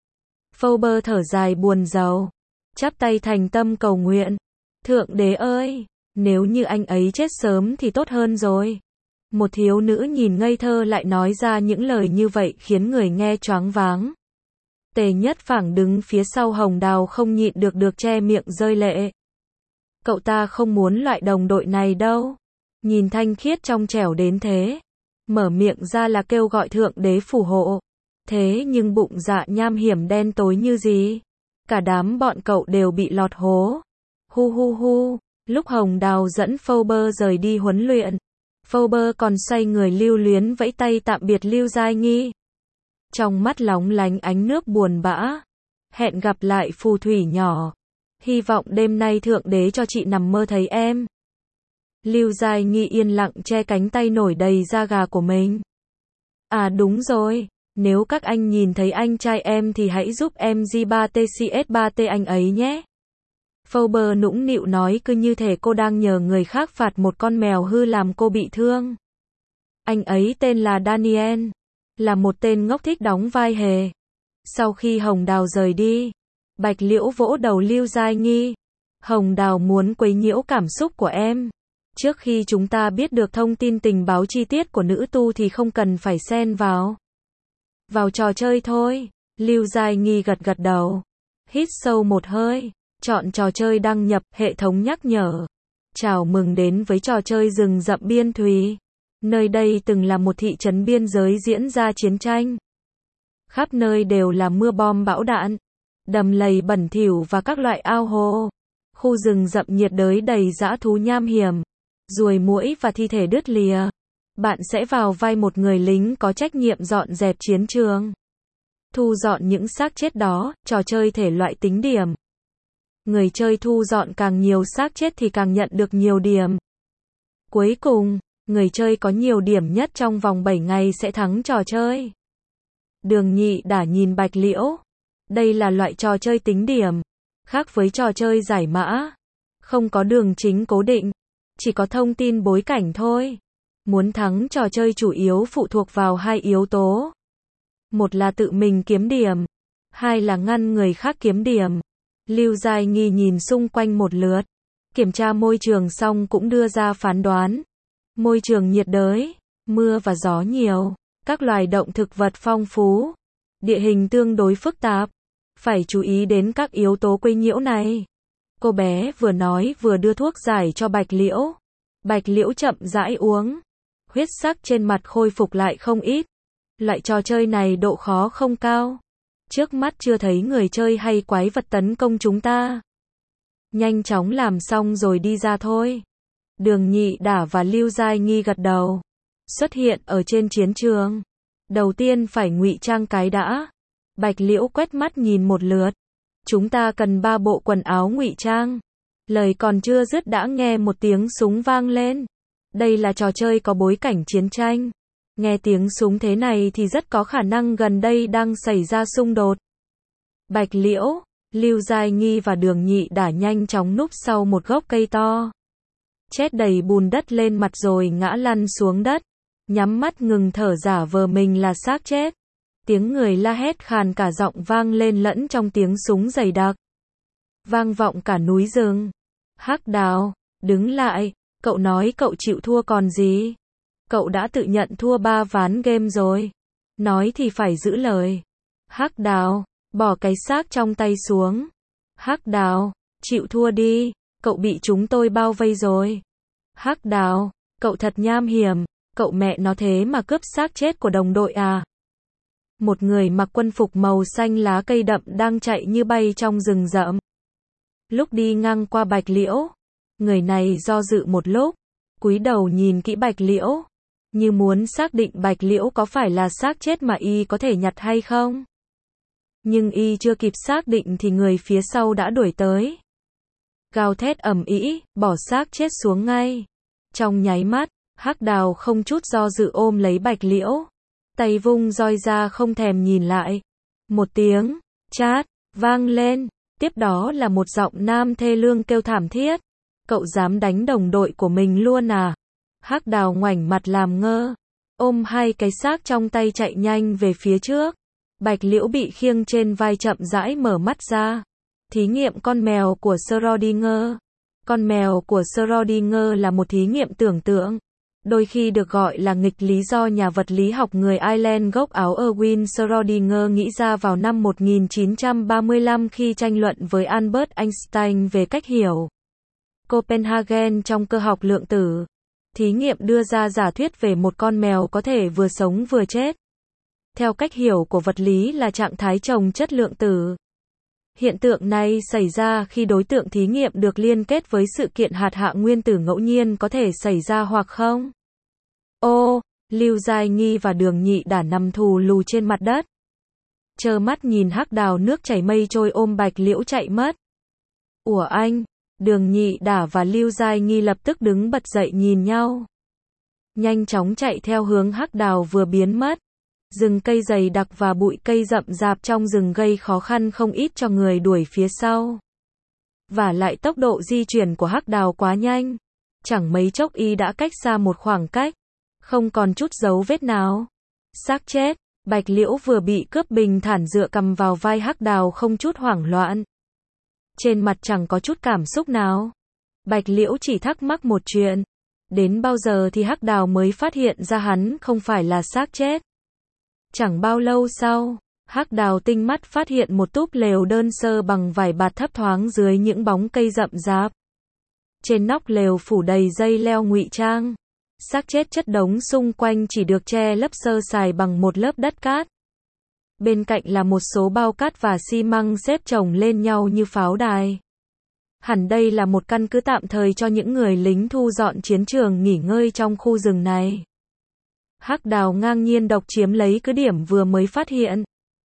Phoebe thở dài buồn rầu. Chắp tay thành tâm cầu nguyện. Thượng Đế ơi, nếu như anh ấy chết sớm thì tốt hơn rồi. Một thiếu nữ nhìn ngây thơ lại nói ra những lời như vậy khiến người nghe choáng váng. Tề Nhất Phảng đứng phía sau Hồng Đào không nhịn được che miệng rơi lệ. Cậu ta không muốn loại đồng đội này đâu. Nhìn thanh khiết trong trẻo đến thế. Mở miệng ra là kêu gọi Thượng Đế phù hộ. Thế nhưng bụng dạ nham hiểm đen tối như gì. Cả đám bọn cậu đều bị lọt hố. Hu hu hu. Lúc Hồng Đào dẫn Phoebe rời đi huấn luyện. Phoebe còn xoay người lưu luyến vẫy tay tạm biệt Lưu Giai Nghi. Trong mắt lóng lánh ánh nước buồn bã. Hẹn gặp lại phù thủy nhỏ. Hy vọng đêm nay Thượng Đế cho chị nằm mơ thấy em. Lưu Giai Nghi yên lặng che cánh tay nổi đầy da gà của mình. À đúng rồi, nếu các anh nhìn thấy anh trai em thì hãy giúp em G3TCS3T anh ấy nhé. Phoebe nũng nịu nói cứ như thể cô đang nhờ người khác phạt một con mèo hư làm cô bị thương. Anh ấy tên là Daniel, là một tên ngốc thích đóng vai hề. Sau khi Hồng Đào rời đi, Bạch Liễu vỗ đầu Lưu Giai Nghi. Hồng Đào muốn quấy nhiễu cảm xúc của em. Trước khi chúng ta biết được thông tin tình báo chi tiết của nữ tu thì không cần phải xen vào. Vào trò chơi thôi. Lưu Giai Nghi gật gật đầu. Hít sâu một hơi. Chọn trò chơi đăng nhập, hệ thống nhắc nhở. Chào mừng đến với trò chơi rừng rậm Biên Thùy. Nơi đây từng là một thị trấn biên giới diễn ra chiến tranh. Khắp nơi đều là mưa bom bão đạn, đầm lầy bẩn thỉu và các loại ao hồ. Khu rừng rậm nhiệt đới đầy dã thú nham hiểm, ruồi muỗi và thi thể đứt lìa. Bạn sẽ vào vai một người lính có trách nhiệm dọn dẹp chiến trường. Thu dọn những xác chết đó, trò chơi thể loại tính điểm. Người chơi thu dọn càng nhiều xác chết thì càng nhận được nhiều điểm. Cuối cùng, người chơi có nhiều điểm nhất trong vòng 7 ngày sẽ thắng trò chơi. Đường Nhị Đả nhìn Bạch Liễu. Đây là loại trò chơi tính điểm. Khác với trò chơi giải mã. Không có đường chính cố định. Chỉ có thông tin bối cảnh thôi. Muốn thắng trò chơi chủ yếu phụ thuộc vào hai yếu tố. Một là tự mình kiếm điểm. Hai là ngăn người khác kiếm điểm. Lưu Giai Nghi nhìn xung quanh một lượt. Kiểm tra môi trường xong cũng đưa ra phán đoán. Môi trường nhiệt đới, mưa và gió nhiều. Các loài động thực vật phong phú. Địa hình tương đối phức tạp. Phải chú ý đến các yếu tố quấy nhiễu này. Cô bé vừa nói vừa đưa thuốc giải cho Bạch Liễu. Bạch Liễu chậm rãi uống. Huyết sắc trên mặt khôi phục lại không ít. Loại trò chơi này độ khó không cao. Trước mắt chưa thấy người chơi hay quái vật tấn công chúng ta. Nhanh chóng làm xong rồi đi ra thôi. Đường Nhị Đả và Lưu Giai Nghi gật đầu. Xuất hiện ở trên chiến trường. Đầu tiên phải ngụy trang cái đã. Bạch Liễu quét mắt nhìn một lượt. Chúng ta cần 3 bộ quần áo ngụy trang. Lời còn chưa dứt đã nghe một tiếng súng vang lên. Đây là trò chơi có bối cảnh chiến tranh. Nghe tiếng súng thế này thì rất có khả năng gần đây đang xảy ra xung đột. Bạch Liễu, Lưu Giai Nghi và Đường Nhị Đả nhanh chóng núp sau một gốc cây to. Chét đầy bùn đất lên mặt rồi ngã lăn xuống đất. Nhắm mắt ngừng thở giả vờ mình là xác chết. Tiếng người la hét khàn cả giọng vang lên lẫn trong tiếng súng dày đặc. Vang vọng cả núi rừng. Hắc Đào, đứng lại, cậu nói cậu chịu thua còn gì? Cậu đã tự nhận thua 3 ván game rồi. Nói thì phải giữ lời. Hắc Đào, bỏ cái xác trong tay xuống. Hắc Đào, chịu thua đi. Cậu bị chúng tôi bao vây rồi. Hắc Đào, cậu thật nham hiểm, cậu mẹ nó thế mà cướp xác chết của đồng đội à? Một người mặc quân phục màu xanh lá cây đậm đang chạy như bay trong rừng rậm. Lúc đi ngang qua Bạch Liễu, người này do dự một lúc, cúi đầu nhìn kỹ Bạch Liễu, như muốn xác định Bạch Liễu có phải là xác chết mà y có thể nhặt hay không. Nhưng y chưa kịp xác định thì người phía sau đã đuổi tới. Gào thét ầm ĩ, bỏ xác chết xuống ngay. Trong nháy mắt, Hắc Đào không chút do dự ôm lấy Bạch Liễu, tay vung roi ra không thèm nhìn lại. Một tiếng chát vang lên, tiếp đó là một giọng nam thê lương kêu thảm thiết. Cậu dám đánh đồng đội của mình luôn à? Hắc Đào ngoảnh mặt làm ngơ, ôm hai cái xác trong tay chạy nhanh về phía trước. Bạch Liễu bị khiêng trên vai chậm rãi mở mắt ra. Thí nghiệm con mèo của Schrödinger. Con mèo của Schrödinger là một thí nghiệm tưởng tượng, đôi khi được gọi là nghịch lý do nhà vật lý học người Ireland gốc Áo Erwin Schrödinger nghĩ ra vào năm 1935 khi tranh luận với Albert Einstein về cách hiểu Copenhagen trong cơ học lượng tử. Thí nghiệm đưa ra giả thuyết về một con mèo có thể vừa sống vừa chết. Theo cách hiểu của vật lý là trạng thái chồng chất lượng tử. Hiện tượng này xảy ra khi đối tượng thí nghiệm được liên kết với sự kiện hạt hạ nguyên tử ngẫu nhiên có thể xảy ra hoặc không. Ô, Lưu Giai Nghi và Đường Nhị Đả nằm thù lù trên mặt đất, trơ mắt nhìn Hắc Đào nước chảy mây trôi ôm Bạch Liễu chạy mất. Ủa anh? Đường Nhị Đả và Lưu Giai Nghi lập tức đứng bật dậy nhìn nhau, nhanh chóng chạy theo hướng Hắc Đào vừa biến mất. Rừng cây dày đặc và bụi cây rậm rạp trong rừng gây khó khăn không ít cho người đuổi phía sau. Và lại tốc độ di chuyển của Hắc Đào quá nhanh, chẳng mấy chốc y đã cách xa một khoảng cách, không còn chút dấu vết nào. Xác chết, Bạch Liễu vừa bị cướp bình thản dựa cầm vào vai Hắc Đào không chút hoảng loạn. Trên mặt chẳng có chút cảm xúc nào. Bạch Liễu chỉ thắc mắc một chuyện, đến bao giờ thì Hắc Đào mới phát hiện ra hắn không phải là xác chết. Chẳng bao lâu sau, Hắc Đào tinh mắt phát hiện một túp lều đơn sơ bằng vải bạt thấp thoáng dưới những bóng cây rậm rạp. Trên nóc lều phủ đầy dây leo ngụy trang. Xác chết chất đống xung quanh chỉ được che lấp sơ sài bằng một lớp đất cát. Bên cạnh là một số bao cát và xi măng xếp chồng lên nhau như pháo đài. Hẳn đây là một căn cứ tạm thời cho những người lính thu dọn chiến trường nghỉ ngơi trong khu rừng này. Hắc Đào ngang nhiên độc chiếm lấy cứ điểm vừa mới phát hiện.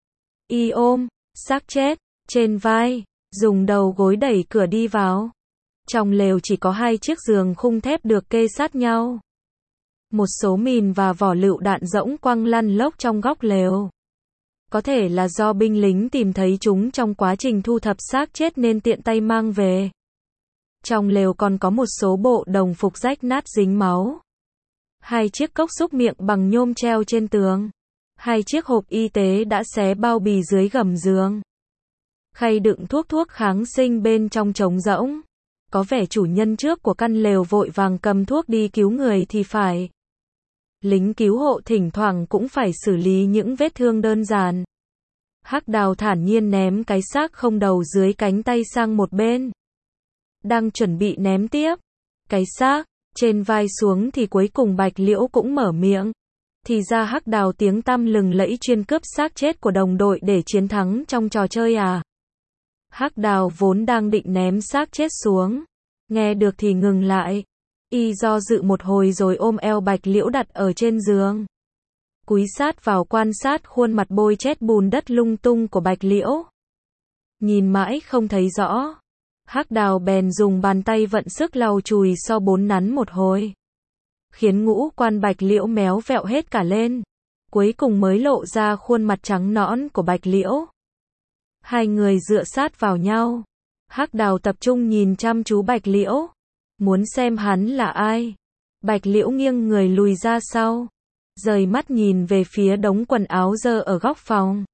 Y ôm xác chết trên vai, dùng đầu gối đẩy cửa đi vào. Trong lều chỉ có hai chiếc giường khung thép được kê sát nhau. Một số mìn và vỏ lựu đạn rỗng quăng lăn lóc trong góc lều. Có thể là do binh lính tìm thấy chúng trong quá trình thu thập xác chết nên tiện tay mang về. Trong lều còn có một số bộ đồng phục rách nát dính máu. Hai chiếc cốc xúc miệng bằng nhôm treo trên tường. Hai chiếc hộp y tế đã xé bao bì dưới gầm giường. Khay đựng thuốc kháng sinh bên trong trống rỗng. Có vẻ chủ nhân trước của căn lều vội vàng cầm thuốc đi cứu người thì phải. Lính cứu hộ thỉnh thoảng cũng phải xử lý những vết thương đơn giản. Hắc Đào thản nhiên ném cái xác không đầu dưới cánh tay sang một bên. Đang chuẩn bị ném tiếp cái xác trên vai xuống thì cuối cùng Bạch Liễu cũng mở miệng. Thì ra Hắc Đào tiếng tăm lừng lẫy chuyên cướp xác chết của đồng đội để chiến thắng trong trò chơi à? Hắc Đào vốn đang định ném xác chết xuống, nghe được thì ngừng lại. Y do dự một hồi rồi ôm eo Bạch Liễu đặt ở trên giường, cúi sát vào quan sát khuôn mặt bôi chét bùn đất lung tung của Bạch Liễu. Nhìn mãi không thấy rõ, Hắc Đào bèn dùng bàn tay vận sức lau chùi so bốn nắn một hồi, khiến ngũ quan Bạch Liễu méo vẹo hết cả lên, cuối cùng mới lộ ra khuôn mặt trắng nõn của Bạch Liễu. Hai người dựa sát vào nhau. Hắc Đào tập trung nhìn chăm chú Bạch Liễu, muốn xem hắn là ai. Bạch Liễu nghiêng người lùi ra sau, rời mắt nhìn về phía đống quần áo dơ ở góc phòng.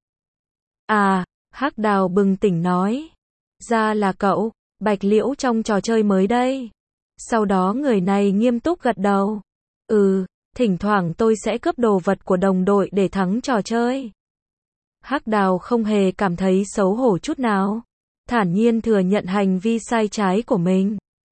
À, Hắc Đào bừng tỉnh nói. Ra là cậu, Bạch Liễu trong trò chơi mới đây. Sau đó người này nghiêm túc gật đầu. Thỉnh thoảng tôi sẽ cướp đồ vật của đồng đội để thắng trò chơi. Hắc Đào không hề cảm thấy xấu hổ chút nào, thản nhiên thừa nhận hành vi sai trái của mình.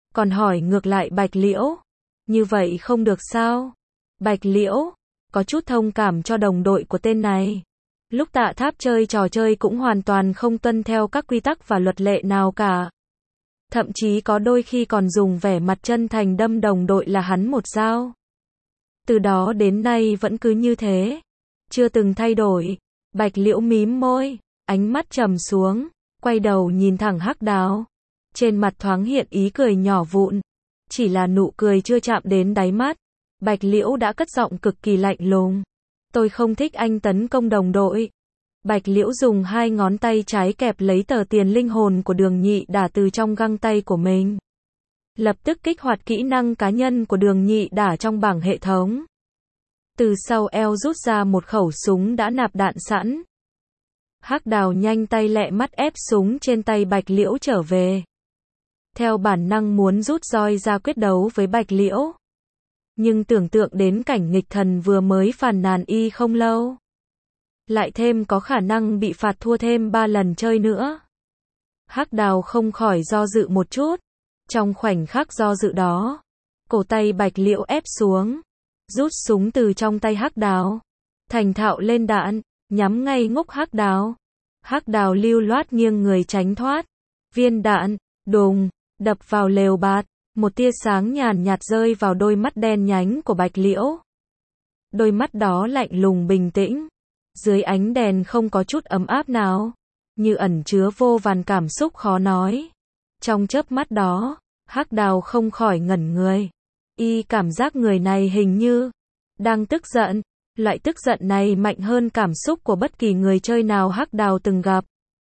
còn hỏi ngược lại Bạch Liễu. Như vậy không được sao? Bạch Liễu có chút thông cảm cho đồng đội của tên này. Lúc Tạ Tháp chơi trò chơi cũng hoàn toàn không tuân theo các quy tắc và luật lệ nào cả. Thậm chí có đôi khi còn dùng vẻ mặt chân thành đâm đồng đội là hắn một dao. Từ đó đến nay vẫn cứ như thế, chưa từng thay đổi. Bạch Liễu mím môi, ánh mắt trầm xuống, quay đầu nhìn thẳng Hắc Đào. Trên mặt thoáng hiện ý cười nhỏ vụn, chỉ là nụ cười chưa chạm đến đáy mắt. Bạch Liễu đã cất giọng cực kỳ lạnh lùng. Tôi không thích anh tấn công đồng đội. Bạch Liễu dùng 2 ngón tay trái kẹp lấy tờ tiền linh hồn của Đường Nhị Đả từ trong găng tay của mình. Lập tức kích hoạt kỹ năng cá nhân của Đường Nhị Đả trong bảng hệ thống. Từ sau eo rút ra một khẩu súng đã nạp đạn sẵn. Hắc Đào nhanh tay lẹ mắt ép súng trên tay Bạch Liễu trở về. Theo bản năng muốn rút roi ra quyết đấu với Bạch Liễu. Nhưng tưởng tượng đến cảnh nghịch thần vừa mới phàn nàn y không lâu. Lại thêm có khả năng bị phạt thua thêm 3 lần chơi nữa. Hắc Đào không khỏi do dự một chút. Trong khoảnh khắc do dự đó, cổ tay Bạch Liễu ép xuống, rút súng từ trong tay Hắc Đào, thành thạo lên đạn, nhắm ngay ngốc Hắc Đào. Hắc Đào lưu loát nghiêng người tránh thoát. Viên đạn, đùng, đập vào lều bạt, một tia sáng nhàn nhạt rơi vào đôi mắt đen nhánh của Bạch Liễu. Đôi mắt đó lạnh lùng bình tĩnh, dưới ánh đèn không có chút ấm áp nào, như ẩn chứa vô vàn cảm xúc khó nói. Trong chớp mắt đó, Hắc Đào không khỏi ngẩn người. Y cảm giác người này hình như đang tức giận. Loại tức giận này mạnh hơn cảm xúc của bất kỳ người chơi nào Hắc Đào từng gặp.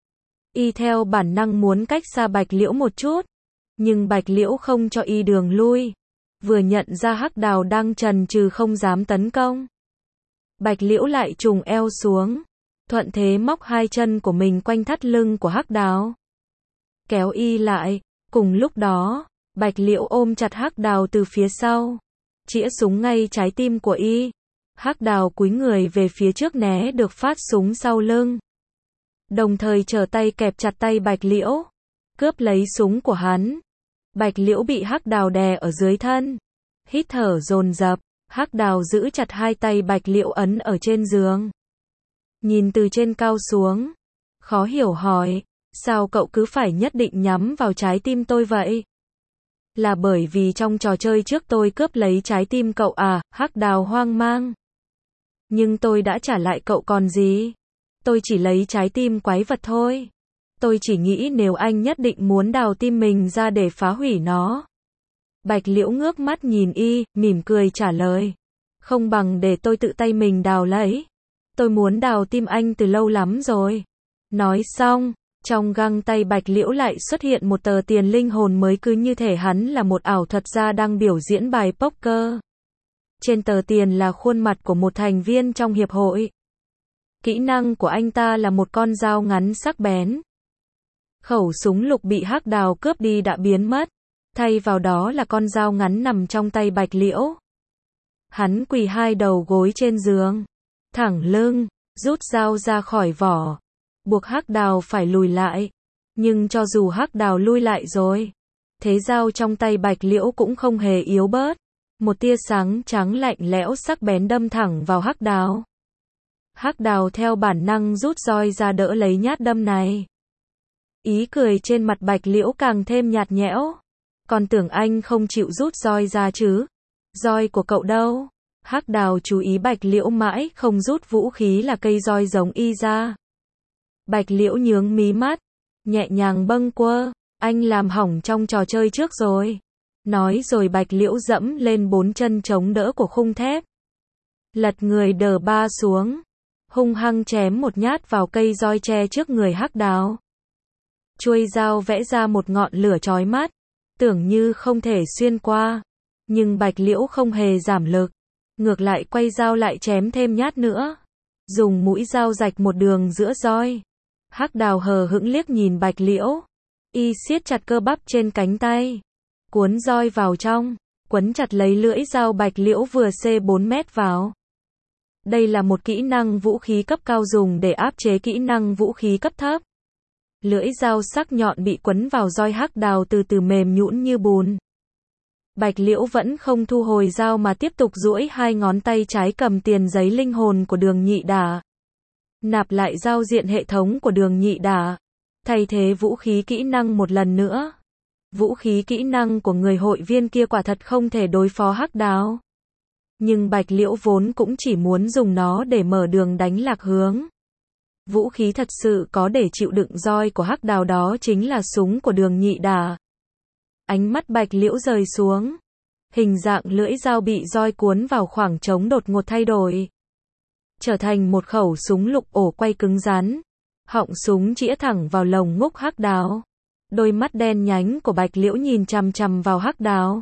Y theo bản năng muốn cách xa Bạch Liễu một chút, nhưng Bạch Liễu không cho y đường lui. Vừa nhận ra Hắc Đào đang chần chừ không dám tấn công, Bạch Liễu lại trùng eo xuống, thuận thế móc 2 chân của mình quanh thắt lưng của Hắc Đào, kéo y lại. Cùng lúc đó, Bạch Liễu ôm chặt Hắc Đào từ phía sau, chĩa súng ngay trái tim của y. Hắc Đào cúi người về phía trước né được phát súng sau lưng, đồng thời trở tay kẹp chặt tay Bạch Liễu, cướp lấy súng của hắn. Bạch Liễu bị Hắc Đào đè ở dưới thân, hít thở dồn dập. Hắc Đào giữ chặt 2 tay Bạch Liễu ấn ở trên giường, nhìn từ trên cao xuống, khó hiểu hỏi, sao cậu cứ phải nhất định nhắm vào trái tim tôi vậy? Là bởi vì trong trò chơi trước tôi cướp lấy trái tim cậu à? Hắc Đào hoang mang. Nhưng tôi đã trả lại cậu còn gì? Tôi chỉ lấy trái tim quái vật thôi. Tôi chỉ nghĩ nếu anh nhất định muốn đào tim mình ra để phá hủy nó. Bạch Liễu ngước mắt nhìn y, mỉm cười trả lời. Không bằng để tôi tự tay mình đào lấy. Tôi muốn đào tim anh từ lâu lắm rồi. Nói xong, trong găng tay Bạch Liễu lại xuất hiện một tờ tiền linh hồn mới, cứ như thể hắn là một ảo thuật gia đang biểu diễn bài poker. Trên tờ tiền là khuôn mặt của một thành viên trong hiệp hội. Kỹ năng của anh ta là một con dao ngắn sắc bén. Khẩu súng lục bị Hắc Đào cướp đi đã biến mất, thay vào đó là con dao ngắn nằm trong tay Bạch Liễu. Hắn quỳ 2 đầu gối trên giường, thẳng lưng, rút dao ra khỏi vỏ, buộc Hắc Đào phải lùi lại. Nhưng cho dù Hắc Đào lui lại rồi, thế dao trong tay Bạch Liễu cũng không hề yếu bớt. Một tia sáng trắng lạnh lẽo sắc bén đâm thẳng vào Hắc Đào. Hắc Đào theo bản năng rút roi ra đỡ lấy nhát đâm này. Ý cười trên mặt Bạch Liễu càng thêm nhạt nhẽo. Còn tưởng anh không chịu rút roi ra chứ? Roi của cậu đâu? Hắc Đào chú ý Bạch Liễu mãi không rút vũ khí là cây roi giống y ra. Bạch Liễu nhướng mí mắt, nhẹ nhàng bâng quơ. Anh làm hỏng trong trò chơi trước rồi. Nói rồi Bạch Liễu dẫm lên 4 chân chống đỡ của khung thép. Lật người đờ ba xuống, hung hăng chém một nhát vào cây roi tre trước người Hắc Đào. Chuôi dao vẽ ra một ngọn lửa chói mắt, tưởng như không thể xuyên qua. Nhưng Bạch Liễu không hề giảm lực, ngược lại quay dao lại chém thêm nhát nữa. Dùng mũi dao rạch một đường giữa roi. Hắc Đào hờ hững liếc nhìn Bạch Liễu. Y siết chặt cơ bắp trên cánh tay, cuốn roi vào trong, quấn chặt lấy lưỡi dao Bạch Liễu vừa C4 mét vào. Đây là một kỹ năng vũ khí cấp cao dùng để áp chế kỹ năng vũ khí cấp thấp. Lưỡi dao sắc nhọn bị quấn vào roi Hắc Đào từ từ mềm nhũn như bùn. Bạch Liễu vẫn không thu hồi dao mà tiếp tục duỗi hai ngón tay trái cầm tiền giấy linh hồn của Đường Nhị Đả. Nạp lại giao diện hệ thống của Đường Nhị Đả. Thay thế vũ khí kỹ năng một lần nữa. Vũ khí kỹ năng của người hội viên kia quả thật không thể đối phó Hắc Đào. Nhưng Bạch Liễu vốn cũng chỉ muốn dùng nó để mở đường đánh lạc hướng. Vũ khí thật sự có để chịu đựng roi của Hắc Đào đó chính là súng của Đường Nhị Đả. Ánh mắt Bạch Liễu rời xuống. Hình dạng lưỡi dao bị roi cuốn vào khoảng trống đột ngột thay đổi. Trở thành một khẩu súng lục ổ quay cứng rắn. Họng súng chĩa thẳng vào lồng ngúc Hắc Đào. Đôi mắt đen nhánh của Bạch Liễu nhìn chằm chằm vào Hắc Đào.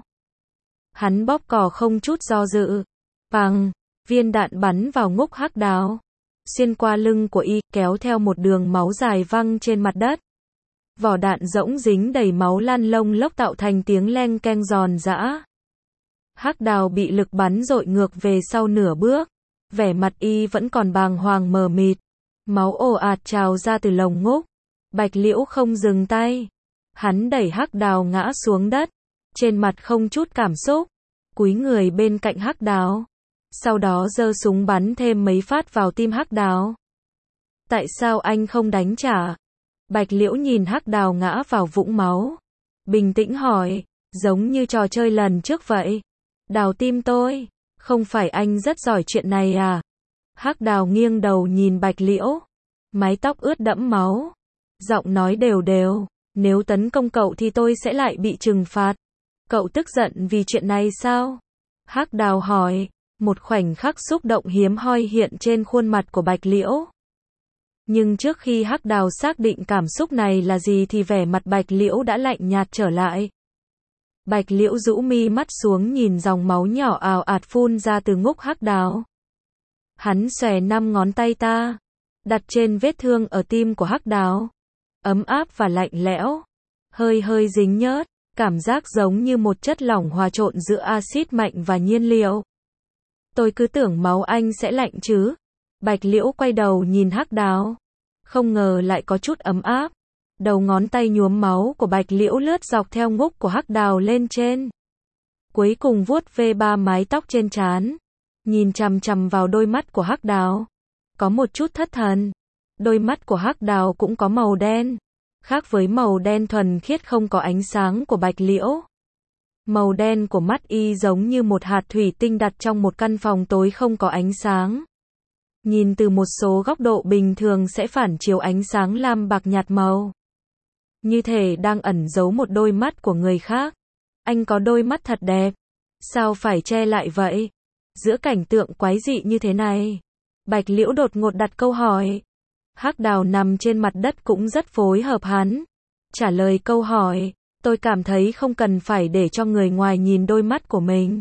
Hắn bóp cò không chút do dự. Bằng, viên đạn bắn vào ngúc Hắc Đào. Xuyên qua lưng của y, kéo theo một đường máu dài văng trên mặt đất. Vỏ đạn rỗng dính đầy máu lăn lông lốc tạo thành tiếng leng keng giòn giã. Hắc Đào bị lực bắn dội ngược về sau nửa bước. Vẻ mặt y vẫn còn bàng hoàng mờ mịt. Máu ồ ạt trào ra từ lồng ngúc. Bạch Liễu không dừng tay. Hắn đẩy Hắc Đào ngã xuống đất. Trên mặt không chút cảm xúc. Cúi người bên cạnh Hắc Đào. Sau đó giơ súng bắn thêm mấy phát vào tim Hắc Đào. Tại sao anh không đánh trả? Bạch Liễu nhìn Hắc Đào ngã vào vũng máu. Bình tĩnh hỏi, giống như trò chơi lần trước vậy. Đào tim tôi. Không phải anh rất giỏi chuyện này à? Hắc Đào nghiêng đầu nhìn Bạch Liễu. Mái tóc ướt đẫm máu. Giọng nói đều đều. Nếu tấn công cậu thì tôi sẽ lại bị trừng phạt. Cậu tức giận vì chuyện này sao? Hắc Đào hỏi. Một khoảnh khắc xúc động hiếm hoi hiện trên khuôn mặt của Bạch Liễu. Nhưng trước khi Hắc Đào xác định cảm xúc này là gì thì vẻ mặt Bạch Liễu đã lạnh nhạt trở lại. Bạch Liễu rũ mi mắt xuống nhìn dòng máu nhỏ ào ạt phun ra từ ngúc Hắc Đào. Hắn xòe 5 ngón tay ta, đặt trên vết thương ở tim của Hắc Đào. Ấm áp và lạnh lẽo, hơi hơi dính nhớt, cảm giác giống như một chất lỏng hòa trộn giữa axit mạnh và nhiên liệu. Tôi cứ tưởng máu anh sẽ lạnh chứ. Bạch Liễu quay đầu nhìn Hắc Đào. Không ngờ lại có chút ấm áp. Đầu ngón tay nhuốm máu của Bạch Liễu lướt dọc theo ngúc của Hắc Đào lên trên. Cuối cùng vuốt ve 3 mái tóc trên trán. Nhìn chằm chằm vào đôi mắt của Hắc Đào. Có một chút thất thần. Đôi mắt của Hắc Đào cũng có màu đen. Khác với màu đen thuần khiết không có ánh sáng của Bạch Liễu. Màu đen của mắt y giống như một hạt thủy tinh đặt trong một căn phòng tối không có ánh sáng. Nhìn từ một số góc độ bình thường sẽ phản chiếu ánh sáng lam bạc nhạt màu. Như thể đang ẩn giấu một đôi mắt của người khác. Anh có đôi mắt thật đẹp. Sao phải che lại vậy? Giữa cảnh tượng quái dị như thế này. Bạch Liễu đột ngột đặt câu hỏi. Hắc Đào nằm trên mặt đất cũng rất phối hợp hắn. Trả lời câu hỏi. Tôi cảm thấy không cần phải để cho người ngoài nhìn đôi mắt của mình.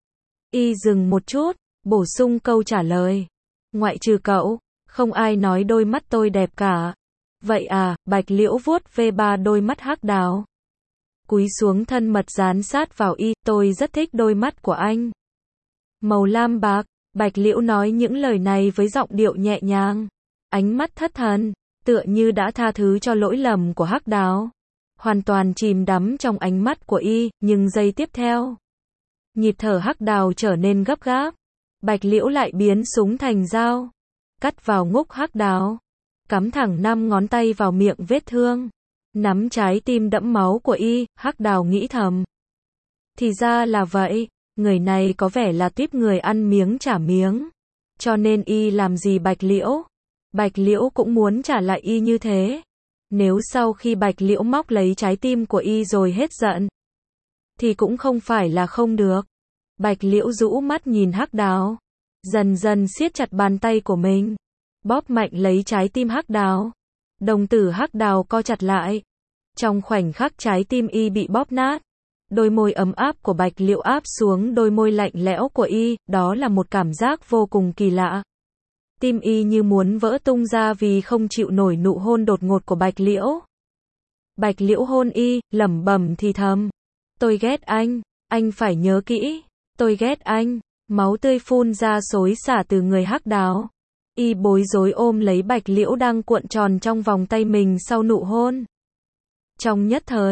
Y dừng một chút, bổ sung câu trả lời. Ngoại trừ cậu, không ai nói đôi mắt tôi đẹp cả. Vậy à, Bạch Liễu vuốt ve 3 đôi mắt Hắc Đào. Cúi xuống thân mật dán sát vào y, tôi rất thích đôi mắt của anh. Màu lam bạc, Bạch Liễu nói những lời này với giọng điệu nhẹ nhàng. Ánh mắt thất thần, tựa như đã tha thứ cho lỗi lầm của Hắc Đào. Hoàn toàn chìm đắm trong ánh mắt của y, nhưng giây tiếp theo. Nhịp thở Hắc Đào trở nên gấp gáp. Bạch Liễu lại biến súng thành dao. Cắt vào ngúc Hắc Đào. Cắm thẳng 5 ngón tay vào miệng vết thương. Nắm trái tim đẫm máu của y, Hắc Đào nghĩ thầm. Thì ra là vậy, người này có vẻ là tiếp người ăn miếng trả miếng. Cho nên y làm gì Bạch Liễu. Bạch Liễu cũng muốn trả lại y như thế. Nếu sau khi Bạch Liễu móc lấy trái tim của y rồi hết giận, thì cũng không phải là không được. Bạch Liễu rũ mắt nhìn Hắc Đào. Dần dần siết chặt bàn tay của mình. Bóp mạnh lấy trái tim Hắc Đào. Đồng tử Hắc Đào co chặt lại. Trong khoảnh khắc trái tim y bị bóp nát. Đôi môi ấm áp của Bạch Liễu áp xuống đôi môi lạnh lẽo của y. Đó là một cảm giác vô cùng kỳ lạ. Tim y như muốn vỡ tung ra vì không chịu nổi nụ hôn đột ngột của Bạch Liễu. Bạch Liễu hôn y, lẩm bẩm thì thầm. Tôi ghét anh phải nhớ kỹ. Tôi ghét anh. Máu tươi phun ra xối xả từ người Hắc Đào. Y bối rối ôm lấy Bạch Liễu đang cuộn tròn trong vòng tay mình sau nụ hôn. Trong nhất thời,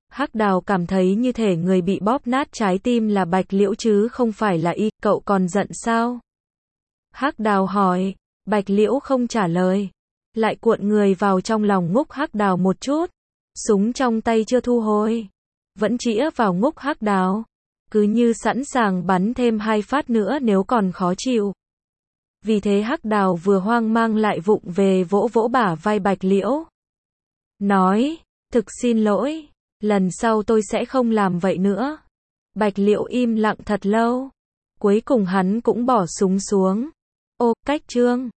Hắc Đào cảm thấy như thể người bị bóp nát trái tim là Bạch Liễu chứ không phải là y, cậu còn giận sao? Hắc Đào hỏi, Bạch Liễu không trả lời, lại cuộn người vào trong lòng Ngúc Hắc Đào một chút, súng trong tay chưa thu hồi, vẫn chĩa vào Ngúc Hắc Đào, cứ như sẵn sàng bắn thêm 2 phát nữa nếu còn khó chịu. Vì thế Hắc Đào vừa hoang mang lại vụng về vỗ vỗ bả vai Bạch Liễu. Nói, thực xin lỗi, lần sau tôi sẽ không làm vậy nữa. Bạch Liễu im lặng thật lâu. Cuối cùng hắn cũng bỏ súng xuống. Ô, Cách Trương.